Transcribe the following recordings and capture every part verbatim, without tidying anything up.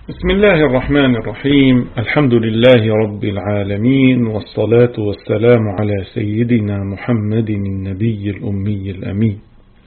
بسم الله الرحمن الرحيم. الحمد لله رب العالمين، والصلاة والسلام على سيدنا محمد النبي الأمي الأمين.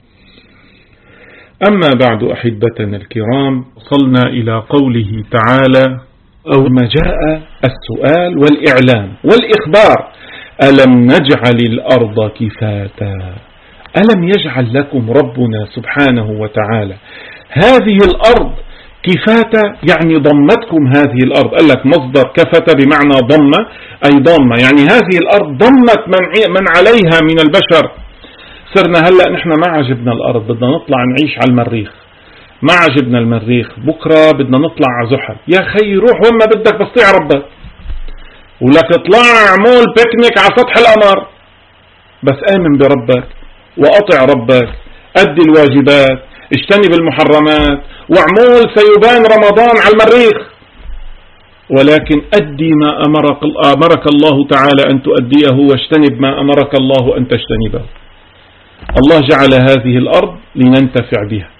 أما بعد أحبتنا الكرام، وصلنا إلى قوله تعالى: أو ما جاء السؤال والإعلام والإخبار: ألم نجعل الأرض كفاتا؟ ألم يجعل لكم ربنا سبحانه وتعالى هذه الأرض كفاتا؟ يعني ضمتكم هذه الأرض. قال لك مصدر كفت بمعنى ضم، أي ضمة، يعني هذه الأرض ضمت من, من عليها من البشر. صرنا هلأ نحن ما عجبنا الأرض، بدنا نطلع نعيش على المريخ. ما عجبنا المريخ، بكرة بدنا نطلع على زحل. يا خي روح وين ما بدك، بس طيع ربك. ولك اطلع اعمل بيكنيك على سطح القمر، بس آمن بربك وأطع ربك، أدي الواجبات، اجتنب المحرمات، واعمل سيبان رمضان على المريخ. ولكن أدي ما أمرك, أمرك الله تعالى أن تؤديه، واجتنب ما أمرك الله أن تجتنبه. الله جعل هذه الأرض لننتفع بها.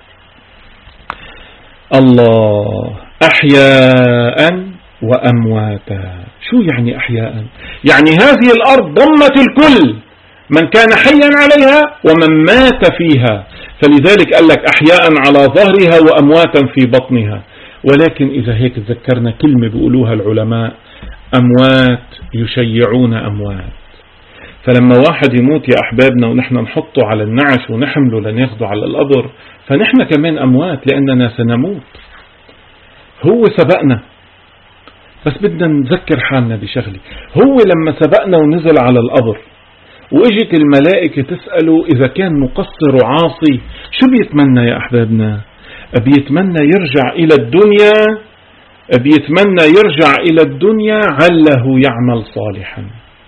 الله أحياء وأمواتا. شو يعني أحياء؟ يعني هذه الأرض ضمت الكل، من كان حيا عليها ومن مات فيها. فلذلك قال لك أحياء على ظهرها وأمواتا في بطنها. ولكن إذا هيك تذكرنا كلمة بيقولوها العلماء: أموات يشيعون أموات. فلما واحد يموت يا أحبابنا ونحن نحطه على النعش ونحمله لناخده على القبر، فنحن كمان أموات لأننا سنموت. هو سبقنا، بس بدنا نذكر حالنا بشغلة. هو لما سبقنا ونزل على القبر وإجت الملائكة تسأله إذا كان مقصر وعاصي شو بيتمنى يا أحبابنا؟ بيتمنى يرجع إلى الدنيا، بيتمنى يرجع إلى الدنيا عله يعمل صالحا.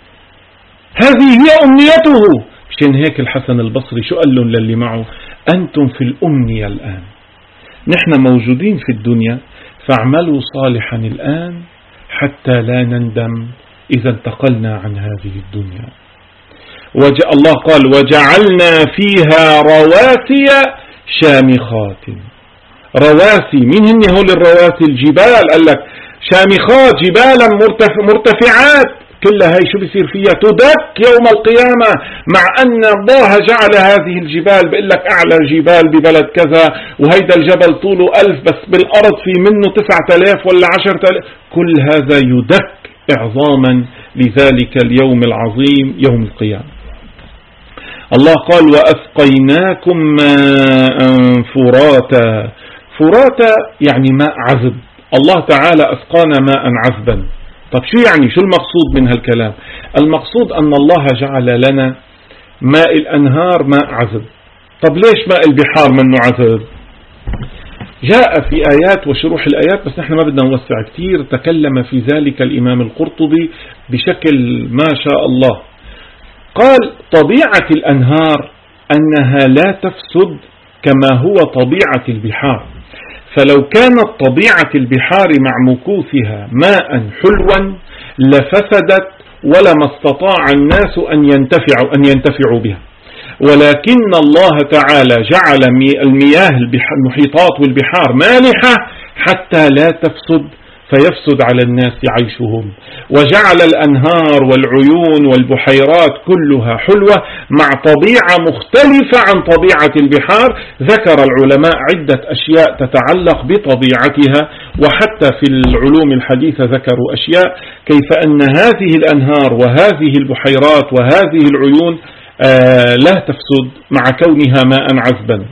هذه هي أمنيته. مشان هيك الحسن البصري شو قال لهم للي معه: أنتم في الأمنية الآن، نحن موجودين في الدنيا، فاعملوا صالحا الآن حتى لا نندم إذا انتقلنا عن هذه الدنيا. وجاء الله قال: وجعلنا فيها رواسي شامخات. رواسي، مين هن هول الرواسي؟ الجبال. قال لك شامخات، جبالا مرتفعات. كلها هي شو بيصير فيها؟ تدك يوم القيامة. مع أن الله جعل هذه الجبال، بيقول لك أعلى جبال ببلد كذا، وهيدا الجبل طوله ألف، بس بالأرض في منه تسعة آلاف ولا عشرة آلاف. كل هذا يدك إعظاما لذلك اليوم العظيم يوم القيامة. الله قال: وأسقيناكم ماء فراتا. فراتا يعني ماء عذب. الله تعالى أسقانا ماء عذبا. طب شو يعني؟ شو المقصود من هالكلام؟ المقصود أن الله جعل لنا ماء الأنهار ماء عذب. طب ليش ماء البحار منه عذب؟ جاء في آيات وشروح الآيات، بس نحن ما بدنا نوسع كتير. تكلم في ذلك الإمام القرطبي بشكل ما شاء الله. قال: طبيعة الأنهار أنها لا تفسد كما هو طبيعة البحار. فلو كانت طبيعة البحار مع مكوثها ماء حلوا لفسدت ولما استطاع الناس أن ينتفعوا, أن ينتفعوا بها. ولكن الله تعالى جعل المياه المحيطات والبحار مالحة حتى لا تفسد فيفسد على الناس عيشهم. وجعل الأنهار والعيون والبحيرات كلها حلوة مع طبيعة مختلفة عن طبيعة البحار. ذكر العلماء عدة أشياء تتعلق بطبيعتها، وحتى في العلوم الحديثة ذكروا أشياء كيف أن هذه الأنهار وهذه البحيرات وهذه العيون آه لا تفسد مع كونها ماء عذبا.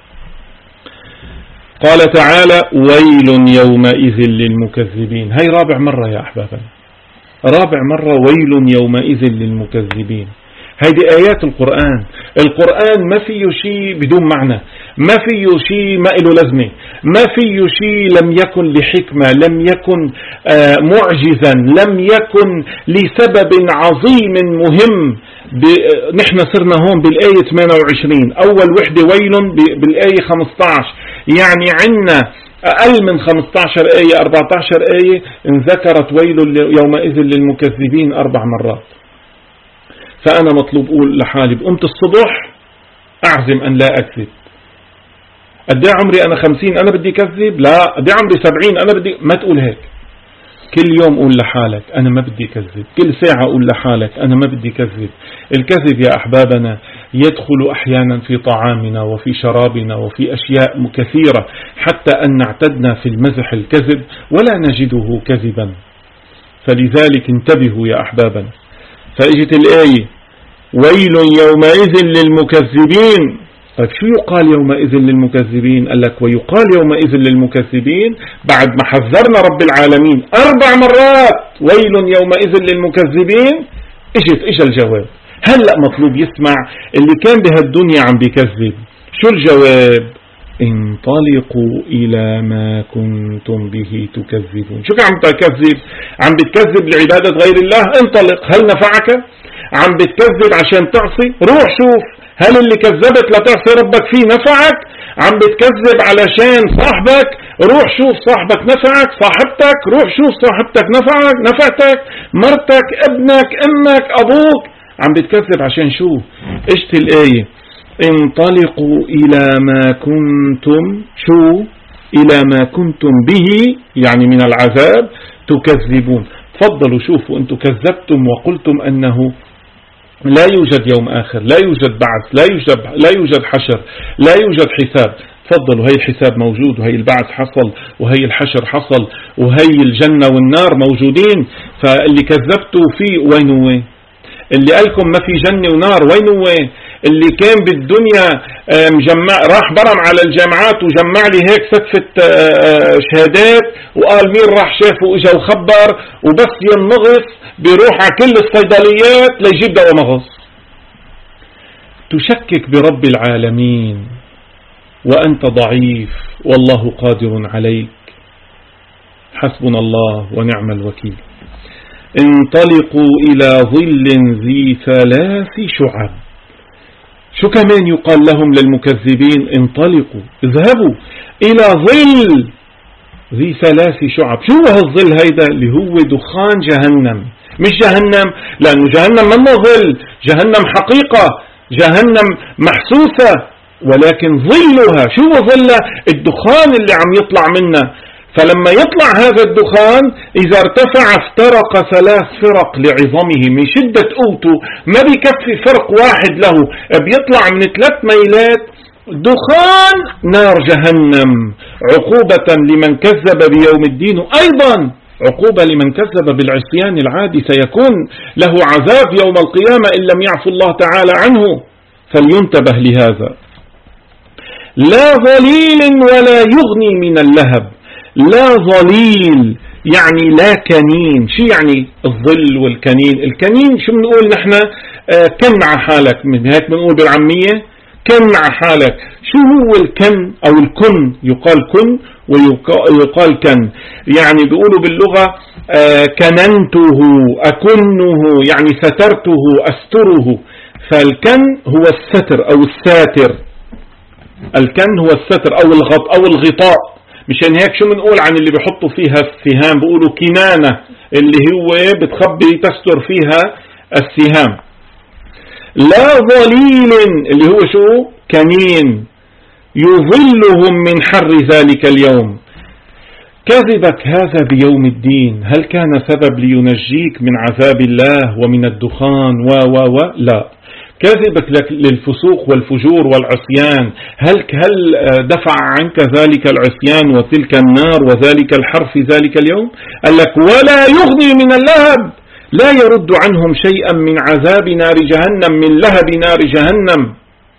قال تعالى: ويل يومئذ للمكذبين. هاي رابع مرة يا أحبابنا، رابع مرة ويل يومئذ للمكذبين. هيدي آيات القرآن. القرآن ما فيه شيء بدون معنى، ما فيه شيء ما له لازمة، ما فيه شيء لم يكن لحكمة، لم يكن آه معجزا، لم يكن لسبب عظيم مهم. نحن صرنا هون بالآية ثمانية وعشرين، أول وحدة ويل بالآية خمسة عشر، يعني عنا أقل من خمسة عشر آية، أربعة عشر آية انذكرت ويل يومئذ للمكذبين أربع مرات. فأنا مطلوب أقول لحالي: بقمت الصبح أعزم أن لا أكذب، قد ايه عمري أنا خمسين أنا بدي كذب؟ لا. قد ايه عمري سبعين أنا بدي؟ ما تقول هيك. كل يوم قول لحالك أنا ما بدي كذب، كل ساعة قول لحالك أنا ما بدي كذب. الكذب يا أحبابنا يدخل أحيانا في طعامنا وفي شرابنا وفي أشياء كثيرة، حتى أن اعتدنا في المزح الكذب ولا نجده كذبا. فلذلك انتبهوا يا أحبابنا. فإجت الآية ويل يومئذ للمكذبين. طيب شو يقال يومئذ للمكذبين؟ قال لك ويقال يومئذ للمكذبين بعد ما حذرنا رب العالمين أربع مرات ويل يومئذ للمكذبين. اجت اجى الجواب. هلأ مطلوب يسمع اللي كان بهالدنيا عم بيكذب. شو الجواب؟ انطلقوا إلى ما كنتم به تكذبون. شو كان عم تكذب؟ عم بتكذب لعبادة غير الله؟ انطلق. هل نفعك؟ عم بتكذب عشان تعصي؟ روح شوف هل اللي كذبت لتعصي ربك فيه نفعك؟ عم بتكذب علشان صاحبك؟ روح شوف صاحبك نفعك؟ صاحبتك؟ روح شوف صاحبتك نفعك؟ نفعتك؟ مرتك؟ ابنك؟ امك؟ ابوك؟ عم بتكذب عشان شو؟ اجت الآية انطلقوا إلى ما كنتم شو؟ إلى ما كنتم به يعني من العذاب تكذبون. تفضلوا شوفوا أنتم كذبتم وقلتم أنه لا يوجد يوم آخر، لا يوجد بعث، لا يوجد لا يوجد حشر، لا يوجد حساب. تفضلوا هي الحساب موجود، وهي البعث حصل، وهي الحشر حصل، وهي الجنة والنار موجودين. فاللي كذبتوا فيه وين هو؟ اللي قالكم ما في جنة ونار وين هو؟ اللي كان بالدنيا مجمع راح برم على الجامعات وجمع لي هيك ستفة شهادات وقال مين راح شافه واجا وخبر، وبس ينغص بيروح على كل الصيدليات ليجيب دواء مغص. تشكك برب العالمين وأنت ضعيف والله قادر عليك. حسبنا الله ونعم الوكيل. انطلقوا إلى ظل ذي ثلاث شعب. شو كمان يقال لهم للمكذبين؟ انطلقوا اذهبوا إلى ظل ذي ثلاث شعب. شو هو الظل هيدا؟ اللي هو دخان جهنم. مش جهنم لأنه جهنم منه ظل، جهنم حقيقة، جهنم محسوسة، ولكن ظلها شو هو ظلها؟ الدخان اللي عم يطلع منها. فلما يطلع هذا الدخان إذا ارتفع افترق ثلاث فرق لعظمه، من شدة قوته ما بيكفي فرق واحد له، بيطلع من ثلاث ميلات دخان نار جهنم، عقوبة لمن كذب بيوم الدين، وأيضا عقوبة لمن كذب بالعصيان العادي، سيكون له عذاب يوم القيامة إن لم يعفو الله تعالى عنه. فلينتبه لهذا. لا ظليل ولا يغني من اللهب. لا ظليل يعني لا كنين. شو يعني الظل والكنين؟ الكنين شو بنقول نحن؟ آه كن على حالك، من هيك بنقول بالعامية كن على حالك. شو هو الكن أو الكن؟ يقال كن ويقال كن. يعني بيقولوا باللغة آه كننته أكنه يعني سترته أستره. فالكن هو الستر أو الساتر. الكن هو الستر أو الغط أو الغطاء. مشان هيك شو بنقول عن اللي بيحطوا فيها السهام؟ بيقولوا كنانة، اللي هو بتخبي تستر فيها السهام. لا ظليل اللي هو شو؟ كنين يظلهم من حر ذلك اليوم. كذبك هذا بيوم الدين هل كان سبب لينجيك من عذاب الله ومن الدخان و و و لا. كذبك لك للفسوق والفجور والعصيان هل هل دفع عنك ذلك العصيان وتلك النار وذلك الحر في ذلك اليوم؟ قال لك ولا يغني من اللهب، لا يرد عنهم شيئا من عذاب نار جهنم، من لهب نار جهنم.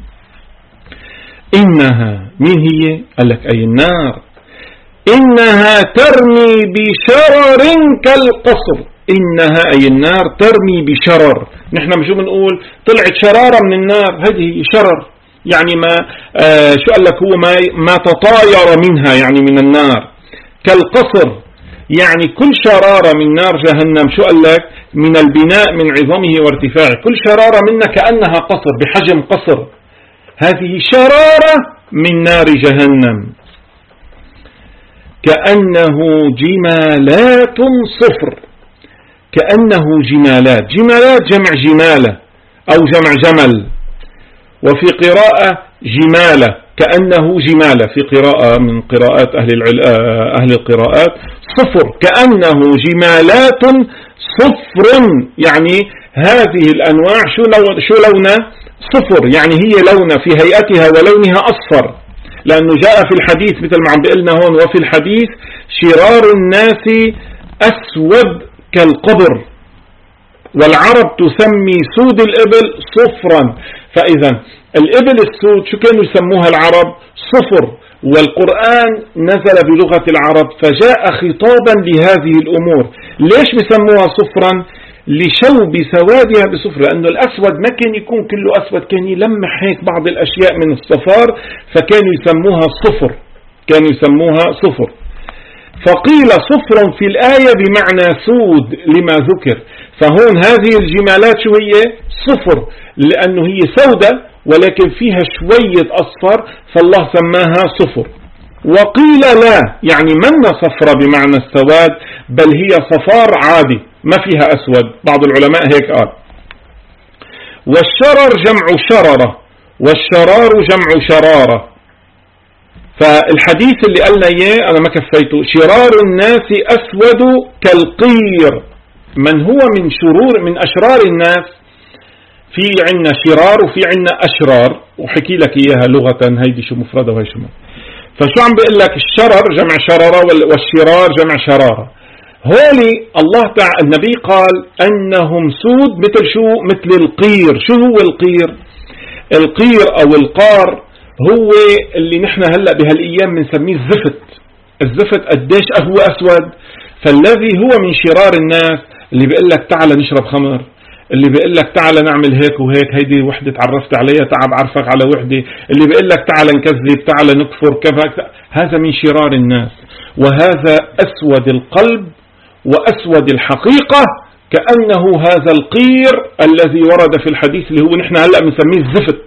إنها مين هي؟ قال لك أي النار. إنها ترمي بشرر كالقصر. إنها أي النار ترمي بشرر. نحن مش بنقول طلعت شرارة من النار، هذه شرر يعني ما آه شو قال لك هو ما, ما تطاير منها يعني من النار. كالقصر يعني كل شرارة من نار جهنم شو قال لك؟ من البناء من عظمه وارتفاعه، كل شرارة منها كأنها قصر بحجم قصر. هذه شرارة من نار جهنم كأنه جمالات صفر. كأنه جمالات، جمالات جمع جمالة أو جمع جمل، وفي قراءة جمالة كأنه جمالة في قراءة من قراءات أهل, أهل القراءات صفر كأنه جمالات صفر، يعني هذه الأنواع شو, لو شو لونها صفر، يعني هي لونها في هيئتها ولونها أصفر، لأنه جاء في الحديث مثل ما عم بيقلنا هون وفي الحديث شرار الناس أسود كالقبر، والعرب تسمي سود الإبل صفرا. فإذا الإبل السود شو كانوا يسموها العرب؟ صفر، والقرآن نزل بلغة العرب فجاء خطابا لهذه الأمور. ليش بسموها صفرا؟ لشوب سوادها بصفر، لأنه الأسود ما كان يكون كله أسود، كان يلمح هيك بعض الأشياء من الصفار، فكانوا يسموها صفر، كانوا يسموها صفر. فقيل صفر في الآية بمعنى سود لما ذكر، فهون هذه الجمالات شو هي؟ صفر، لأنه هي سودة ولكن فيها شوية أصفر فالله سماها صفر. وقيل لا، يعني من صفر بمعنى السواد، بل هي صفار عادي ما فيها أسود، بعض العلماء هيك قال. والشرر جمع شررة، والشرار جمع شرارة. فالحديث اللي قالنا إياه أنا ما كفيته، شرار الناس أسود كالقير. من هو من شرور من أشرار الناس؟ في عنا شرار وفي عنا أشرار، وحكي لك إياها لغة، هيدي شو مفردة وهي شو مفردة. فشو عم بيقول لك؟ الشرر جمع شرارة والشرار جمع شرارة. هولي الله تعالى النبي قال أنهم سود مثل شو؟ مثل القير. شو هو القير؟ القير أو القار هو اللي نحن هلأ بهالأيام بنسميه الزفت. الزفت قديش هو أسود. فالذي هو من شرار الناس اللي بيقول لك تعال نشرب خمر، اللي بيقول لك تعال نعمل هيك وهيك، هيدي وحدة تعرفت عليها تعب عرفك على وحدة، اللي بيقول لك تعال نكذب تعال نكفر كذا، هذا من شرار الناس. وهذا أسود القلب وأسود الحقيقة، كأنه هذا القير الذي ورد في الحديث اللي هو نحن هلأ بنسميه الزفت.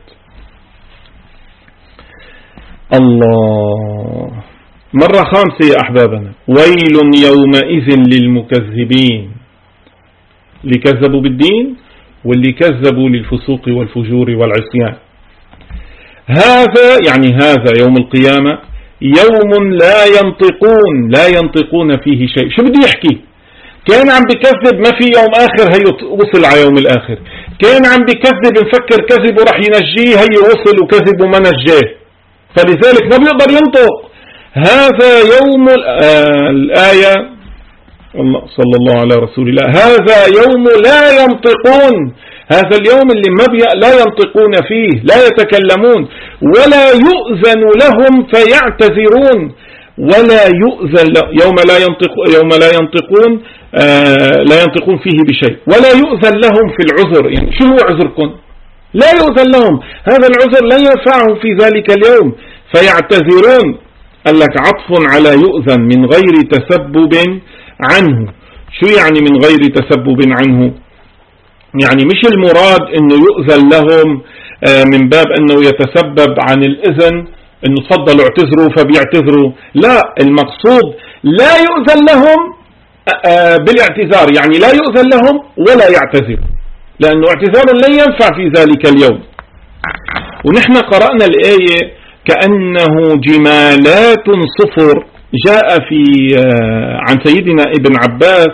الله. مرة خامسة يا أحبابنا، ويل يومئذ للمكذبين، اللي كذبوا بالدين واللي كذبوا للفسوق والفجور والعصيان. هذا يعني هذا يوم القيامة يوم لا ينطقون لا ينطقون فيه شيء. شو بده يحكي؟ كان عم بكذب ما في يوم آخر، هي وصل على يوم الآخر. كان عم بكذب نفكر كذب ورح ينجيه، هي وصل وكذب وما نجاه، فلذلك ما بيقدر ينطق. هذا يوم آه الآية الله صلى الله على رسول الله، هذا يوم لا ينطقون، هذا اليوم اللي ما بي لا ينطقون فيه، لا يتكلمون، ولا يؤذن لهم فيعتذرون، ولا يؤذن يوم لا ينطق يوم لا ينطقون آه لا ينطقون فيه بشيء، ولا يؤذن لهم في العذر. يعني شو هو عذركم؟ لا يؤذن لهم، هذا العذر لا ينفعهم في ذلك اليوم، فيعتذرون. قال لك عطف على يؤذن من غير تسبب عنه. شو يعني من غير تسبب عنه؟ يعني مش المراد انه يؤذن لهم من باب انه يتسبب عن الاذن، انه تفضلوا اعتذروا فبيعتذروا، لا، المقصود لا يؤذن لهم بالاعتذار، يعني لا يؤذن لهم ولا يعتذر، لانه اعتذار لن ينفع في ذلك اليوم. ونحن قرأنا الآية كأنه جمالات صفر، جاء في عن سيدنا ابن عباس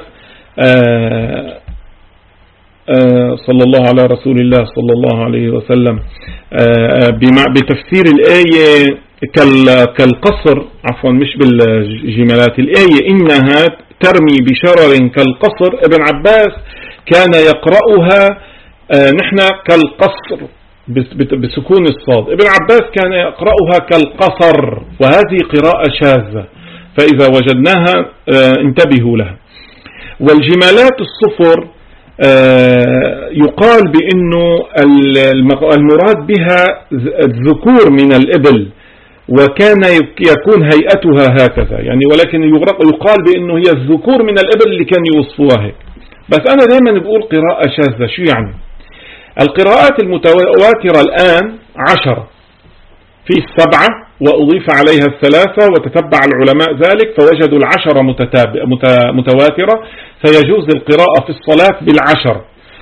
صلى الله على رسول الله صلى الله عليه وسلم بتفسير الآية كالقصر، عفوا مش بالجمالات، الآية إنها ترمي بشرر كالقصر. ابن عباس كان يقرأها نحن كالقصر بسكون الصاد، ابن عباس كان يقرأها كالقصر، وهذه قراءة شاذة، فإذا وجدناها انتبهوا لها. والجمالات الصفر يقال بأنه المراد بها الذكور من الإبل، وكان يكون هيئتها هكذا يعني، ولكن يقال بأنه هي الذكور من الإبل اللي كان يوصفوها هيك. بس أنا دائما بقول قراءة شاذة. شو يعني؟ القراءات المتواترة الآن عشرة، في السبعة وأضيف عليها الثلاثة، وتتبع العلماء ذلك فوجدوا العشرة متواترة، فيجوز القراءة في الصلاة بالعشر.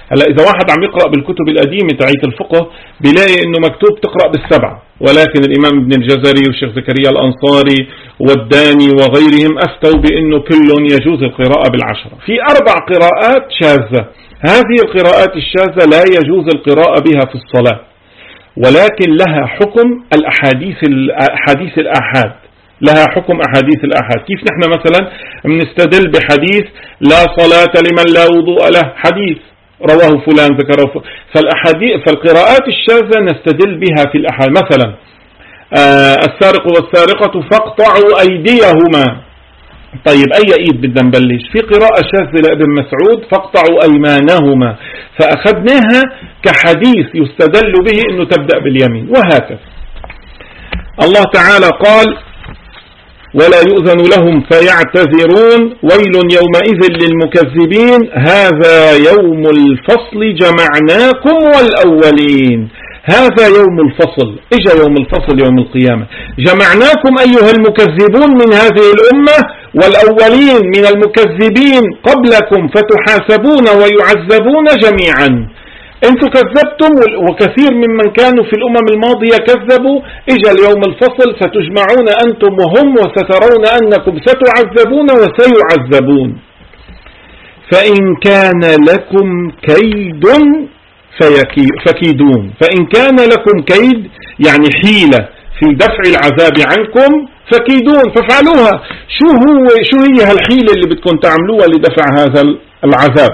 هلا إذا واحد عم يقرأ بالكتب القديمة تاعت الفقه بيلاقي إنه مكتوب تقرأ بالسبعة، ولكن الإمام ابن الجزري والشيخ زكريا الأنصاري والداني وغيرهم أفتوا بأنه كل يجوز القراءة بالعشرة. في أربع قراءات شاذة، هذه القراءات الشاذة لا يجوز القراءة بها في الصلاة، ولكن لها حكم الأحاديث الأحاديث الآحاد، لها حكم أحاديث الآحاد. كيف نحن مثلا بنستدل بحديث لا صلاة لمن لا وضوء له، حديث رواه فلان ذكره، فالأحاديث فالقراءات الشاذة نستدل بها في الأحاديث. مثلا آه السارق والسارقة فاقطعوا أيديهما، طيب أي أيد بدنا نبلش؟ في قراءة شاذة لابن مسعود فاقطعوا أيمانهما، فأخذناها كحديث يستدل به أنه تبدأ باليمين، وهكذا. الله تعالى قال ولا يؤذن لهم فيعتذرون ويل يومئذ للمكذبين هذا يوم الفصل جمعناكم والأولين. هذا يوم الفصل، إجا يوم الفصل يوم القيامة، جمعناكم أيها المكذبون من هذه الأمة والأولين من المكذبين قبلكم فتحاسبون ويعذبون جميعا. انتوا كذبتم وكثير ممن كانوا في الأمم الماضية كذبوا، إجا اليوم الفصل فتجمعون أنتم وهم وسترون أنكم ستعذبون وسيعذبون. فإن كان لكم كيد فكيدون، فإن كان لكم كيد يعني حيلة في دفع العذاب عنكم فكيدون، فافعلوها. شو هو شو هي هالحيلة اللي بدكم تعملوها لدفع هذا العذاب؟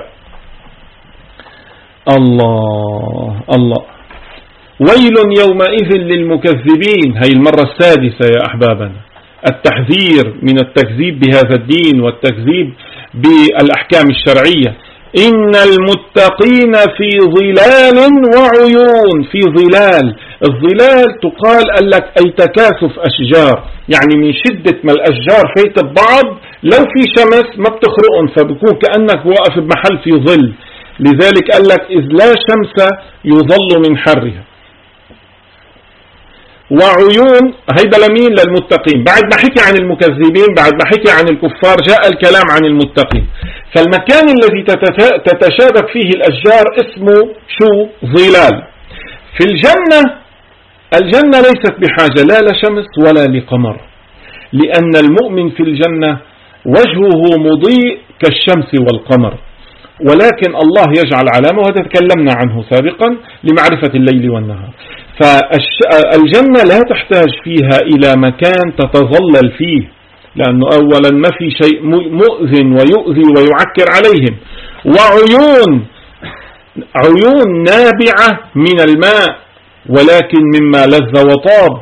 الله الله. ويل يومئذ للمكذبين، هي المرة السادسة يا أحبابنا، التحذير من التكذيب بهذا الدين والتكذيب بالأحكام الشرعية. إن المتقين في ظلال وعيون، في ظلال، الظلال تقال قال لك أي تكاثف أشجار، يعني من شدة ما الأشجار فيت ببعض لو في شمس ما بتخرقهم، فبكون كأنك واقف بمحل في ظل، لذلك قال لك إذ لا شمس يظل من حرها. وعيون هيدا لمين؟ للمتقين. بعد ما حكي عن المكذبين، بعد ما حكي عن الكفار، جاء الكلام عن المتقين. فالمكان الذي تتشابك فيه الأشجار اسمه شو؟ ظلال. في الجنة، الجنة ليست بحاجة لا لشمس ولا لقمر، لأن المؤمن في الجنة وجهه مضيء كالشمس والقمر، ولكن الله يجعل علامة، وهذا تكلمنا عنه سابقا، لمعرفة الليل والنهار. فالجنة لا تحتاج فيها إلى مكان تتظلل فيه، لأنه أولا ما في شيء مؤذن ويؤذي ويعكر عليهم. وعيون، عيون نابعة من الماء ولكن مما لذ وطاب.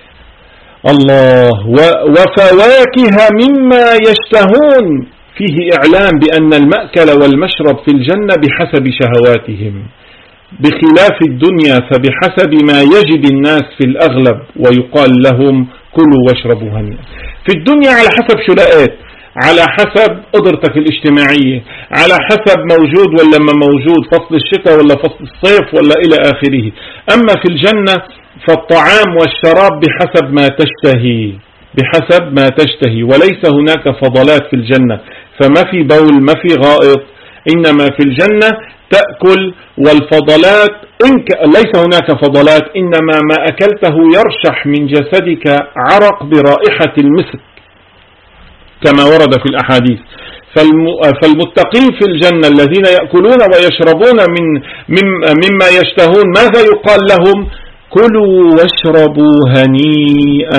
الله. وفواكه مما يشتهون، فيه إعلام بأن المأكل والمشرب في الجنة بحسب شهواتهم، بخلاف الدنيا فبحسب ما يجد الناس في الأغلب، ويقال لهم كلوا واشربوا هنيئا. في الدنيا على حسب شو لقيت، على حسب قدرتك الاجتماعية، على حسب موجود ولا ما موجود، فصل الشتاء ولا فصل الصيف ولا إلى آخره. أما في الجنة فالطعام والشراب بحسب ما تشتهي، بحسب ما تشتهي، وليس هناك فضلات في الجنة، فما في بول ما في غائط، إنما في الجنة تأكل، والفضلات إنك ليس هناك فضلات، إنما ما أكلته يرشح من جسدك عرق برائحة المسك كما ورد في الأحاديث. فالمتقين في الجنة الذين يأكلون ويشربون من مما يشتهون، ماذا يقال لهم؟ كلوا واشربوا هنيئا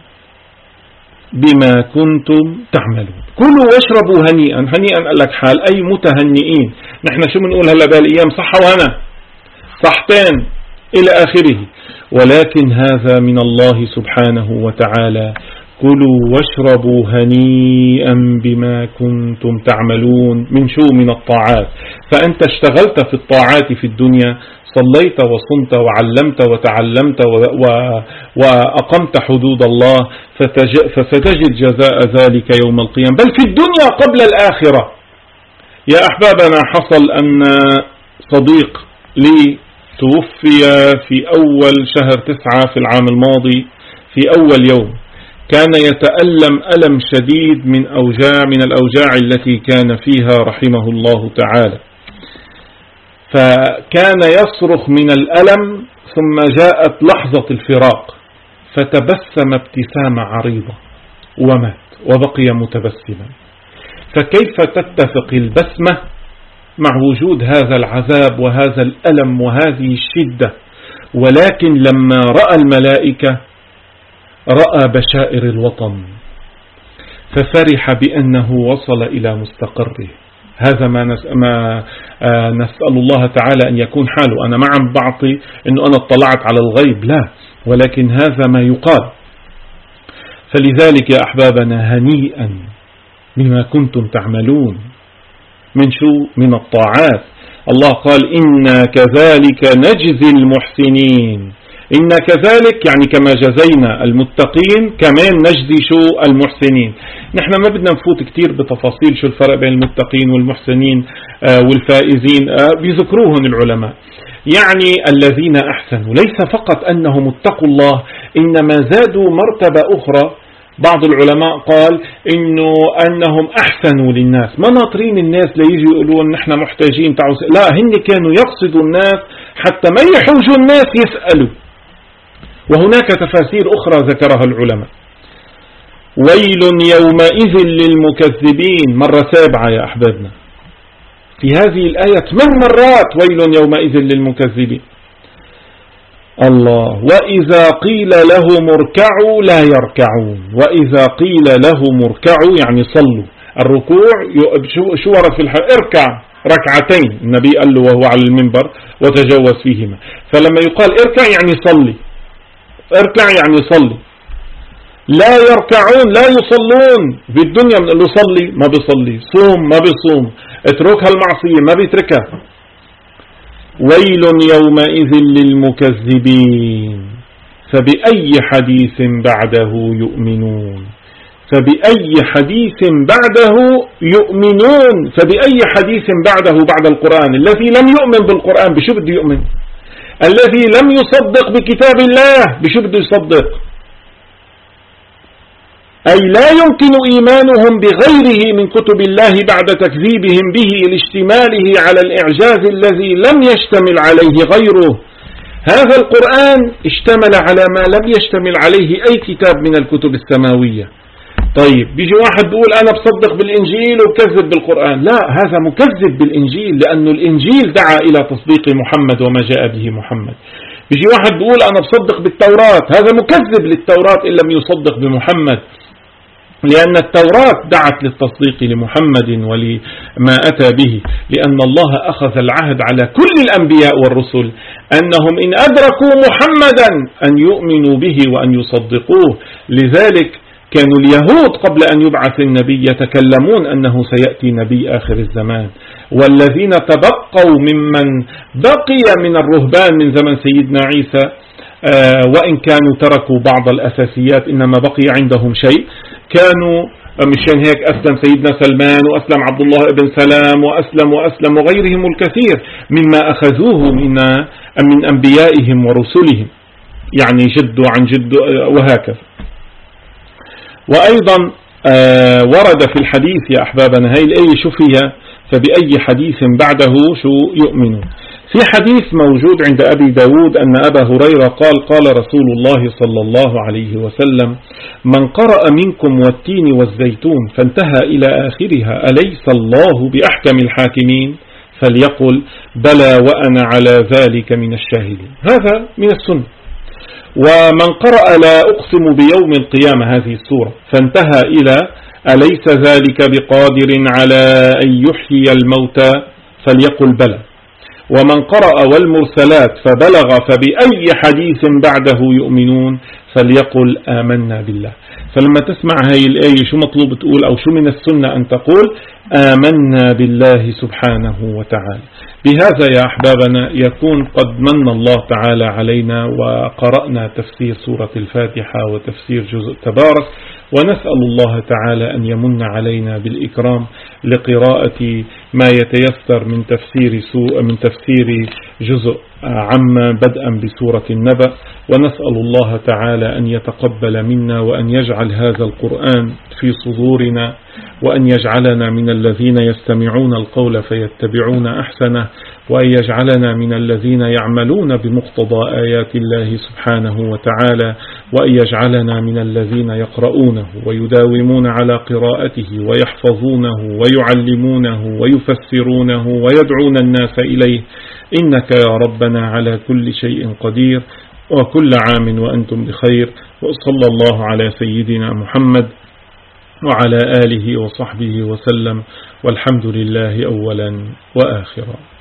بما كنتم تعملون. كلوا واشربوا هنيئا، هنيئا قال لك حال، أي متهنئين. نحن شو بنقول هلا بهالايام؟ صحة وهنا، صحتين إلى آخره، ولكن هذا من الله سبحانه وتعالى. كلوا واشربوا هنيئا بما كنتم تعملون، من شو؟ من الطاعات. فأنت اشتغلت في الطاعات في الدنيا، صليت وصمت وعلمت وتعلمت وأقمت حدود الله، فستجد جزاء ذلك يوم القيامة، بل في الدنيا قبل الآخرة. يا أحبابنا، حصل أن صديق لي توفي في أول شهر تسعة في العام الماضي، في أول يوم، كان يتألم ألم شديد من أوجاع من الأوجاع التي كان فيها رحمه الله تعالى. فكان يصرخ من الألم، ثم جاءت لحظة الفراق فتبسم ابتسامة عريضة ومات وبقي متبسما. فكيف تتفق البسمة مع وجود هذا العذاب وهذا الألم وهذه الشدة؟ ولكن لما رأى الملائكة رأى بشائر الوطن ففرح بأنه وصل إلى مستقره. هذا ما, نس... ما آه نسأل الله تعالى أن يكون حاله. أنا ما عم بعطي أنه أنا اطلعت على الغيب، لا، ولكن هذا ما يقال. فلذلك يا أحبابنا هنيئا بما كنتم تعملون من شو؟ من الطاعات. الله قال إنا كذلك نجزي المحسنين. إنا كذلك يعني كما جزينا المتقين كمان نجزي شو؟ المحسنين. نحن ما بدنا نفوت كتير بتفاصيل شو الفرق بين المتقين والمحسنين آه والفائزين، آه بيذكروهن العلماء. يعني الذين أحسنوا ليس فقط أنهم اتقوا الله، إنما زادوا مرتبة أخرى. بعض العلماء قال إنه أنهم أحسنوا للناس، ما ناطرين الناس ليجي يقولون نحن محتاجين تعوز، لا، هن كانوا يقصدوا الناس حتى ما يحوجوا الناس يسألوا. وهناك تفاسير أخرى ذكرها العلماء. ويل يومئذ للمكذبين، مرة سابعة يا أحبابنا في هذه الآية، ثمان مرات ويل يومئذ للمكذبين. الله. وإذا قيل لهم اركعوا لا يركعون. وإذا قيل لهم اركعوا يعني صلوا. الركوع شو ورد في الحديث؟ اركع ركعتين، النبي قال له وهو على المنبر وتجوز فيهما. فلما يقال اركع يعني صلي، اركع يعني صلي. لا يركعون لا يصلون. في الدنيا من اللي صلي ما بيصلي، صوم ما بيصوم، اتركها المعصية ما بيتركها. ويل يومئذ للمكذبين فبأي حديث بعده يؤمنون. فبأي حديث بعده يؤمنون. فبأي حديث بعده بعد القرآن؟ الذي لم يؤمن بالقرآن بشو بده يؤمن؟ الذي لم يصدق بكتاب الله بشو بده يصدق؟ أي لا يمكن إيمانهم بغيره من كتب الله بعد تكذيبهم به لاشتماله على الإعجاز الذي لم يشتمل عليه غيره. هذا القرآن اشتمل على ما لم يشتمل عليه أي كتاب من الكتب السماوية. طيب بيجي واحد بيقول أنا بصدق بالإنجيل وبكذب بالقرآن، لا، هذا مكذب بالإنجيل، لأن الإنجيل دعا إلى تصديق محمد وما جاء به محمد. بيجي واحد بيقول أنا بصدق بالتوراة، هذا مكذب للتوراة إن لم يصدق بمحمد، لأن التوراة دعت للتصديق لمحمد ولما أتى به، لأن الله أخذ العهد على كل الأنبياء والرسل أنهم إن أدركوا محمدا أن يؤمنوا به وأن يصدقوه. لذلك كانوا اليهود قبل أن يبعث النبي يتكلمون أنه سيأتي نبي آخر الزمان. والذين تبقوا ممن بقي من الرهبان من زمن سيدنا عيسى آه وإن كانوا تركوا بعض الأساسيات إنما بقي عندهم شيء، كانوا مشان هيك أسلم سيدنا سلمان وأسلم عبد الله بن سلام وأسلم وأسلم وغيرهم الكثير مما أخذوه من من أنبيائهم ورسلهم، يعني جد عن جد وهكذا. وأيضا آه ورد في الحديث يا أحبابنا هاي الآية شو فيها؟ فبأي حديث بعده شو يؤمنون. في حديث موجود عند أبي داود أن أبا هريرة قال قال رسول الله صلى الله عليه وسلم من قرأ منكم والتين والزيتون فانتهى إلى آخرها أليس الله بأحكم الحاكمين؟ فليقل بلى وأنا على ذلك من الشاهدين. هذا من السنة. ومن قرأ لا أقسم بيوم القيامة هذه السورة فانتهى إلى أليس ذلك بقادر على أن يحيي الموتى فليقل بلى. ومن قرأ والمرسلات فبلغ فبأي حديث بعده يؤمنون فليقل آمنا بالله. فلما تسمع هاي الآية شو مطلوب تقول أو شو من السنة أن تقول؟ آمنا بالله سبحانه وتعالى. بهذا يا أحبابنا يكون قد من الله تعالى علينا وقرأنا تفسير سورة الفاتحة وتفسير جزء تبارك، ونسأل الله تعالى أن يمن علينا بالإكرام لقراءة ما يتيسر من تفسير سوء من تفسير جزء عام بدءا بسورة النبأ. ونسأل الله تعالى أن يتقبل منا وأن يجعل هذا القرآن في صدورنا وأن يجعلنا من الذين يستمعون القول فيتبعون أحسنه وأن يجعلنا من الذين يعملون بمقتضى آيات الله سبحانه وتعالى، وأن يجعلنا من الذين يقرؤونه ويداومون على قراءته ويحفظونه ويعلمونه ويفسرونه ويدعون الناس إليه، إنك يا ربنا على كل شيء قدير. وكل عام وأنتم بخير، وصلى الله على سيدنا محمد وعلى آله وصحبه وسلم، والحمد لله أولا وآخرا.